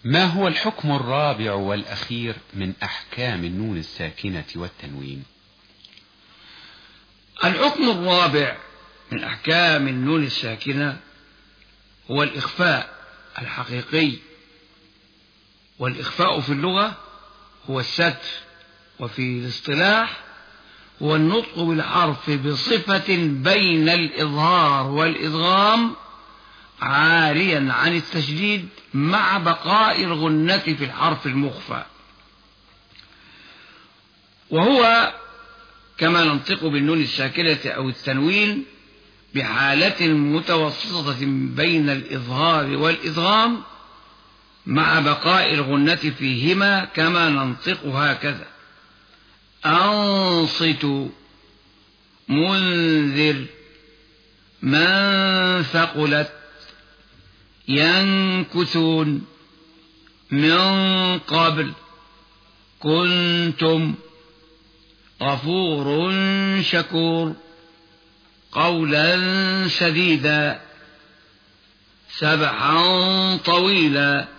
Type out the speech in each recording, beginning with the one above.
ما هو الحكم الرابع والأخير من أحكام النون الساكنة والتنوين؟ الحكم الرابع من أحكام النون الساكنة هو الإخفاء الحقيقي. والإخفاء في اللغة هو الستر، وفي الاصطلاح هو النطق بالحرف بصفة بين الإظهار والإدغام عاريا عن التشديد مع بقاء الغنة في الحرف المخفى، وهو كما ننطق بالنون الساكنة أو التنوين بحالة متوسطة بين الإظهار والإدغام مع بقاء الغنة فيهما، كما ننطق هكذا: أنصتوا، منذر، من ثقلت، ينكثون، من قبل، كنتم، غفور شكور، قولا سديدا، سبحا طويلا،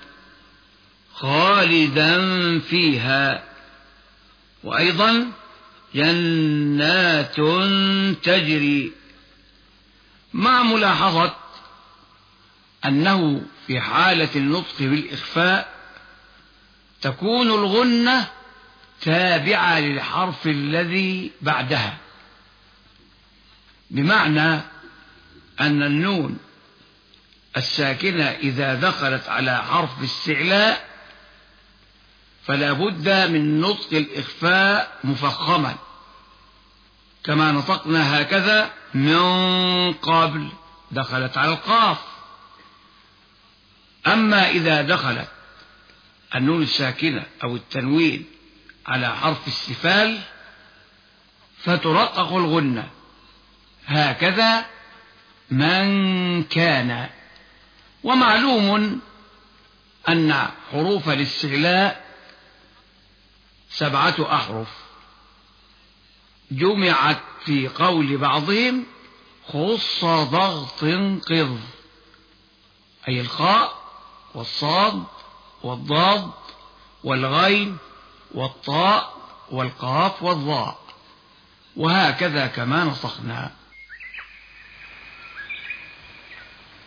خالدا فيها. وأيضا جنات تجري، مع ملاحظة أنه في حالة النطق بالإخفاء تكون الغنة تابعة للحرف الذي بعدها، بمعنى أن النون الساكنة إذا دخلت على حرف استعلاء فلا بد من نطق الإخفاء مفخما، كما نطقنا هكذا: من قبل، دخلت على القاف. أما إذا دخلت النون الساكنة أو التنوين على حرف استفال فترقق الغنة، هكذا من كان. ومعلوم أن حروف الاستعلاء 7 أحرف جمعت في قول بعضهم خص ضغط قض، أي الخاء والصاد والضاد والغين والطاء والقاف والضاء، وهكذا كما نطقنا.